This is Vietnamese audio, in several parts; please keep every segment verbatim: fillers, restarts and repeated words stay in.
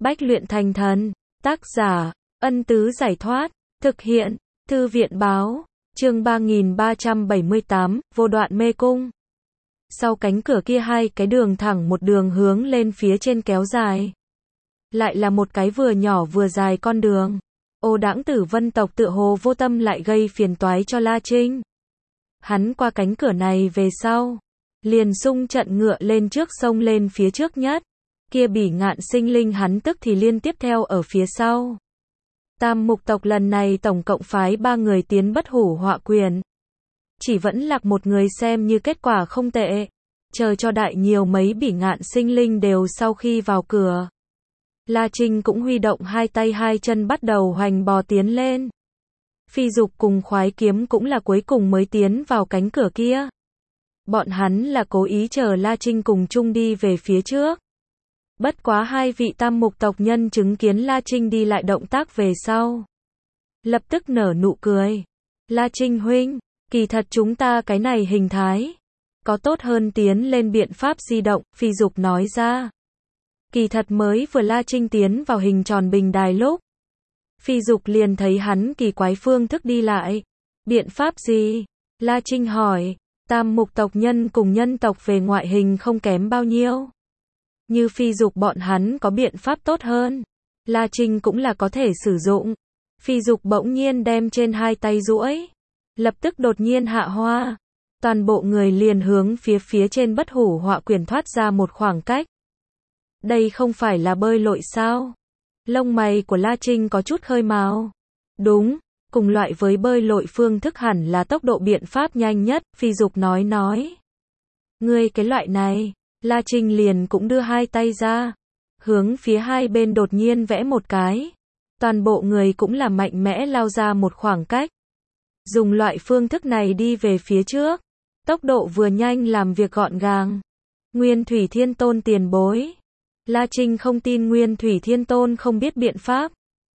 Bách luyện thành thần. Tác giả, Ân Tứ Giải Thoát. Thực hiện, Thư viện Báo. Chương ba nghìn ba trăm bảy mươi tám, Vô Đoạn Mê Cung. Sau cánh cửa kia hai cái đường thẳng một đường hướng lên phía trên kéo dài. Lại là một cái vừa nhỏ vừa dài con đường. Ô Đãng Tử Vân tộc tựa hồ vô tâm lại gây phiền toái cho La Trinh. Hắn qua cánh cửa này về sau, liền xung trận ngựa lên trước sông lên phía trước nhất. Kia Bỉ Ngạn sinh linh hắn tức thì liên tiếp theo ở phía sau. Tam mục tộc lần này tổng cộng phái ba người tiến Bất Hủ Họa Quyền. Chỉ vẫn lạc một người xem như kết quả không tệ. Chờ cho đại nhiều mấy Bỉ Ngạn sinh linh đều sau khi vào cửa. La Trinh cũng huy động hai tay hai chân bắt đầu hoành bò tiến lên. Phi Dục cùng Khoái Kiếm cũng là cuối cùng mới tiến vào cánh cửa kia. Bọn hắn là cố ý chờ La Trinh cùng chung đi về phía trước. Bất quá hai vị tam mục tộc nhân chứng kiến La Trinh đi lại động tác về sau. Lập tức nở nụ cười. La Trinh huynh, kỳ thật chúng ta cái này hình thái. Có tốt hơn tiến lên biện pháp di động, Phi Dục nói ra. Kỳ thật mới vừa La Trinh tiến vào hình tròn bình đài lúc. Phi Dục liền thấy hắn kỳ quái phương thức đi lại. Biện pháp gì? La Trinh hỏi. Tam mục tộc nhân cùng nhân tộc về ngoại hình không kém bao nhiêu. Như Phi Dục bọn hắn có biện pháp tốt hơn. La Trinh cũng là có thể sử dụng. Phi Dục bỗng nhiên đem trên hai tay duỗi. Lập tức đột nhiên hạ hoa. Toàn bộ người liền hướng phía phía trên Bất Hủ Họa Quyền thoát ra một khoảng cách. Đây không phải là bơi lội sao? Lông mày của La Trinh có chút khơi mào. Đúng, cùng loại với bơi lội phương thức hẳn là tốc độ biện pháp nhanh nhất, Phi Dục nói nói. Ngươi cái loại này, La Trinh liền cũng đưa hai tay ra. Hướng phía hai bên đột nhiên vẽ một cái. Toàn bộ người cũng là mạnh mẽ lao ra một khoảng cách. Dùng loại phương thức này đi về phía trước. Tốc độ vừa nhanh làm việc gọn gàng. Nguyên Thủy Thiên Tôn tiền bối. La Trinh không tin Nguyên Thủy Thiên Tôn không biết biện pháp.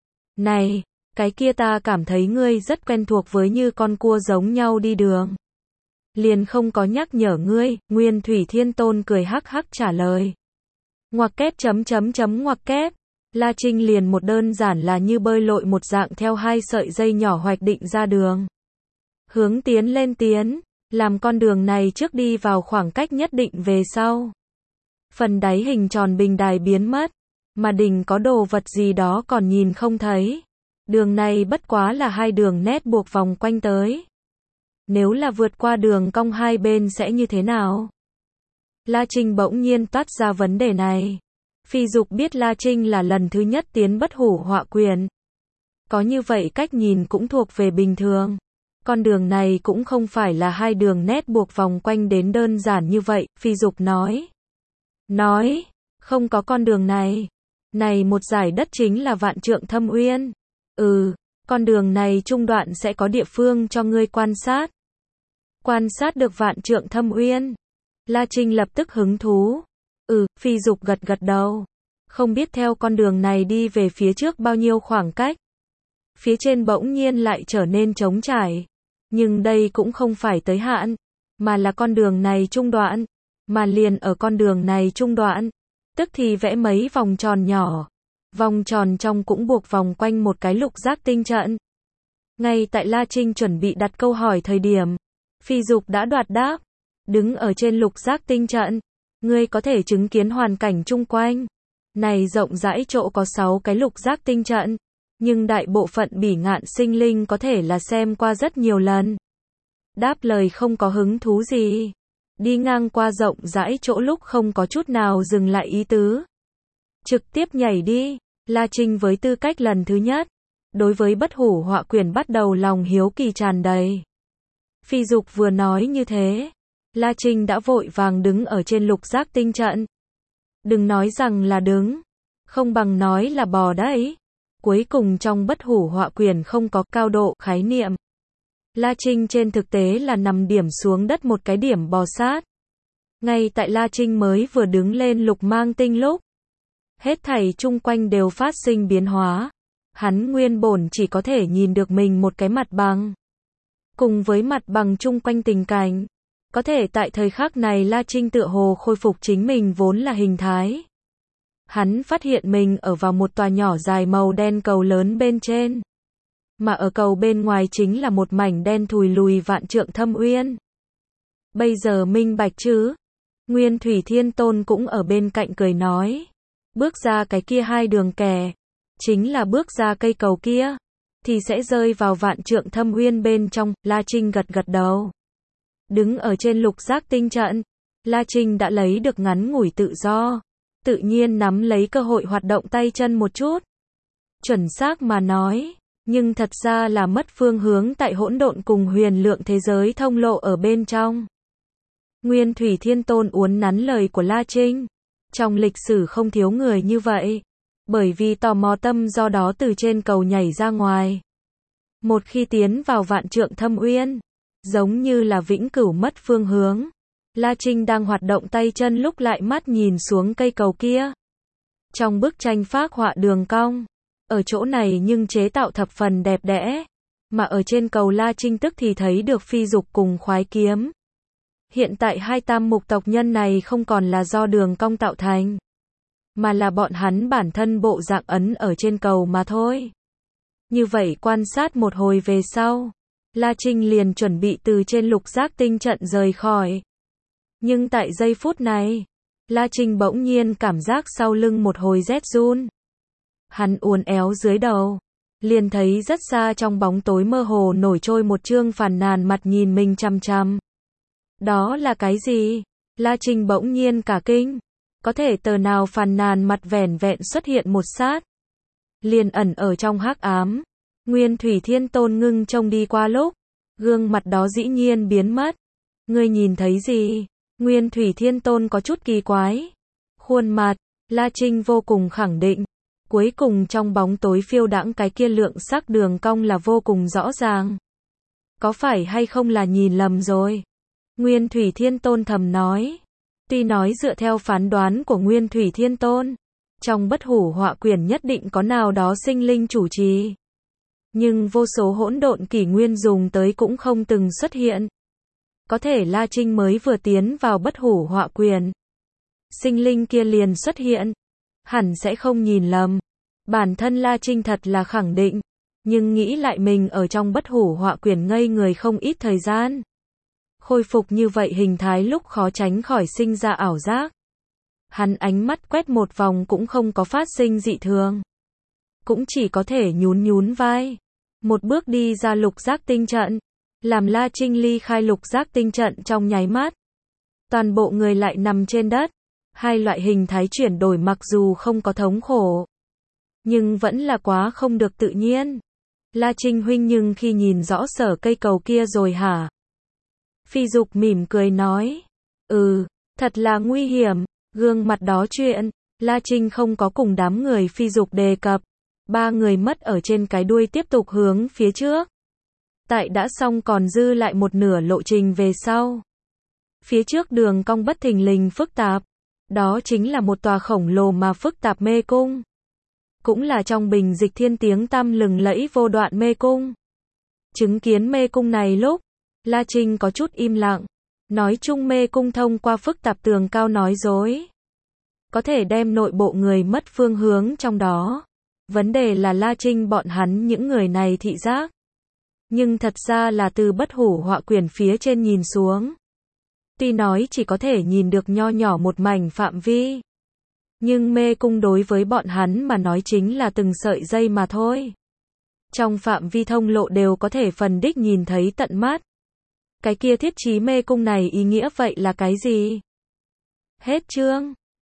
Này, cái kia ta cảm thấy ngươi rất quen thuộc với như con cua giống nhau đi đường. Liền không có nhắc nhở ngươi, Nguyên Thủy Thiên Tôn cười hắc hắc trả lời. Ngoặc kép chấm chấm chấm ngoặc kép. La Trinh liền một đơn giản là như bơi lội một dạng theo hai sợi dây nhỏ hoạch định ra đường. Hướng tiến lên tiến, làm con đường này trước đi vào khoảng cách nhất định về sau. Phần đáy hình tròn bình đài biến mất, mà đỉnh có đồ vật gì đó còn nhìn không thấy. Đường này bất quá là hai đường nét buộc vòng quanh tới. Nếu là vượt qua đường cong hai bên sẽ như thế nào? La Trinh bỗng nhiên toát ra vấn đề này. Phi Dục biết La Trinh là lần thứ nhất tiến Bất Hủ Họa Quyền. Có như vậy cách nhìn cũng thuộc về bình thường. Con đường này cũng không phải là hai đường nét buộc vòng quanh đến đơn giản như vậy, Phi Dục nói. Nói, không có con đường này. Này một dải đất chính là Vạn Trượng Thâm Uyên. Ừ, con đường này trung đoạn sẽ có địa phương cho ngươi quan sát. Quan sát được Vạn Trượng Thâm Uyên. La Trinh lập tức hứng thú. Ừ, Phi Dục gật gật đầu. Không biết theo con đường này đi về phía trước bao nhiêu khoảng cách. Phía trên bỗng nhiên lại trở nên trống trải. Nhưng đây cũng không phải tới hạn, mà là con đường này trung đoạn. Mà liền ở con đường này trung đoạn, tức thì vẽ mấy vòng tròn nhỏ. Vòng tròn trong cũng buộc vòng quanh một cái lục giác tinh trận. Ngay tại La Trinh chuẩn bị đặt câu hỏi thời điểm, Phi Dục đã đoạt đáp. Đứng ở trên lục giác tinh trận, ngươi có thể chứng kiến hoàn cảnh chung quanh. Này rộng rãi chỗ có sáu cái lục giác tinh trận, nhưng đại bộ phận Bỉ Ngạn sinh linh có thể là xem qua rất nhiều lần. Đáp lời không có hứng thú gì. Đi ngang qua rộng rãi chỗ lúc không có chút nào dừng lại ý tứ. Trực tiếp nhảy đi. La Trinh với tư cách lần thứ nhất, đối với Bất Hủ Họa Quyền bắt đầu lòng hiếu kỳ tràn đầy. Phi Dục vừa nói như thế, La Trinh đã vội vàng đứng ở trên lục giác tinh trận. Đừng nói rằng là đứng, không bằng nói là bò đấy. Cuối cùng trong Bất Hủ Họa Quyền không có cao độ khái niệm. La Trinh trên thực tế là nằm điểm xuống đất một cái điểm bò sát. Ngay tại La Trinh mới vừa đứng lên lục mang tinh lúc, hết thảy chung quanh đều phát sinh biến hóa. Hắn nguyên bổn chỉ có thể nhìn được mình một cái mặt bằng. Cùng với mặt bằng chung quanh tình cảnh, có thể tại thời khắc này La Trinh tựa hồ khôi phục chính mình vốn là hình thái. Hắn phát hiện mình ở vào một tòa nhỏ dài màu đen cầu lớn bên trên. Mà ở cầu bên ngoài chính là một mảnh đen thùi lùi vạn trượng thâm uyên. Bây giờ minh bạch chứ? Nguyên Thủy Thiên Tôn cũng ở bên cạnh cười nói. Bước ra cái kia hai đường kẻ, chính là bước ra cây cầu kia, thì sẽ rơi vào vạn trượng thâm uyên bên trong. La Trinh gật gật đầu. Đứng ở trên lục giác tinh trận, La Trinh đã lấy được ngắn ngủi tự do, tự nhiên nắm lấy cơ hội hoạt động tay chân một chút. Chuẩn xác mà nói, nhưng thật ra là mất phương hướng tại hỗn độn cùng huyền lượng thế giới thông lộ ở bên trong. Nguyên Thủy Thiên Tôn uốn nắn lời của La Trinh. Trong lịch sử không thiếu người như vậy, bởi vì tò mò tâm do đó từ trên cầu nhảy ra ngoài. Một khi tiến vào vạn trượng thâm uyên, giống như là vĩnh cửu mất phương hướng. La Trinh đang hoạt động tay chân lúc lại mắt nhìn xuống cây cầu kia. Trong bức tranh phác họa đường cong, ở chỗ này nhưng chế tạo thập phần đẹp đẽ, mà ở trên cầu La Trinh tức thì thấy được phi dục cùng khoái kiếm. Hiện tại hai tam mục tộc nhân này không còn là do đường cong tạo thành, mà là bọn hắn bản thân bộ dạng ấn ở trên cầu mà thôi. Như vậy quan sát một hồi về sau, La Trinh liền chuẩn bị từ trên lục giác tinh trận rời khỏi. Nhưng tại giây phút này, La Trinh bỗng nhiên cảm giác sau lưng một hồi rét run. Hắn uốn éo dưới đầu, liền thấy rất xa trong bóng tối mơ hồ nổi trôi một trương phàn nàn mặt nhìn mình chằm chằm. Đó là cái gì? La Trinh bỗng nhiên cả kinh. Có thể tờ nào phàn nàn mặt vẻn vẹn xuất hiện một sát, liền ẩn ở trong hắc ám. Nguyên Thủy Thiên Tôn ngưng trông đi qua lúc, gương mặt đó dĩ nhiên biến mất. Ngươi nhìn thấy gì? Nguyên Thủy Thiên Tôn có chút kỳ quái. Khuôn mặt, La Trinh vô cùng khẳng định. Cuối cùng trong bóng tối phiêu đãng cái kia lượng sắc đường cong là vô cùng rõ ràng. Có phải hay không là nhìn lầm rồi? Nguyên Thủy Thiên Tôn thầm nói. Tuy nói dựa theo phán đoán của Nguyên Thủy Thiên Tôn, trong bất hủ họa quyển nhất định có nào đó sinh linh chủ trì. Nhưng vô số hỗn độn kỷ nguyên dùng tới cũng không từng xuất hiện. Có thể La Trinh mới vừa tiến vào bất hủ họa quyển, sinh linh kia liền xuất hiện. Hẳn sẽ không nhìn lầm. Bản thân La Trinh thật là khẳng định. Nhưng nghĩ lại mình ở trong bất hủ họa quyển ngây người không ít thời gian. Khôi phục như vậy hình thái lúc khó tránh khỏi sinh ra ảo giác. Hắn ánh mắt quét một vòng cũng không có phát sinh dị thường. Cũng chỉ có thể nhún nhún vai. Một bước đi ra lục giác tinh trận. Làm La Trinh ly khai lục giác tinh trận trong nháy mắt. Toàn bộ người lại nằm trên đất. Hai loại hình thái chuyển đổi mặc dù không có thống khổ, nhưng vẫn là quá không được tự nhiên. La Trinh huynh nhưng khi nhìn rõ sở cây cầu kia rồi hả? Phi Dục mỉm cười nói. Ừ, thật là nguy hiểm. Gương mặt đó chuyện, La Trinh không có cùng đám người Phi Dục đề cập. Ba người mất ở trên cái đuôi tiếp tục hướng phía trước. Tại đã xong còn dư lại một nửa lộ trình về sau. Phía trước đường cong bất thình lình phức tạp. Đó chính là một tòa khổng lồ mà phức tạp mê cung. Cũng là trong bình dịch thiên tiếng tăm lừng lẫy vô đoạn mê cung. Chứng kiến mê cung này lúc, La Trinh có chút im lặng. Nói chung mê cung thông qua phức tạp tường cao nói dối, có thể đem nội bộ người mất phương hướng trong đó. Vấn đề là La Trinh bọn hắn những người này thị giác. Nhưng thật ra là từ bất hủ họa quyển phía trên nhìn xuống. Tuy nói chỉ có thể nhìn được nho nhỏ một mảnh phạm vi. Nhưng mê cung đối với bọn hắn mà nói chính là từng sợi dây mà thôi. Trong phạm vi thông lộ đều có thể phần đích nhìn thấy tận mắt. Cái kia thiết trí mê cung này ý nghĩa vậy là cái gì? Hết chương.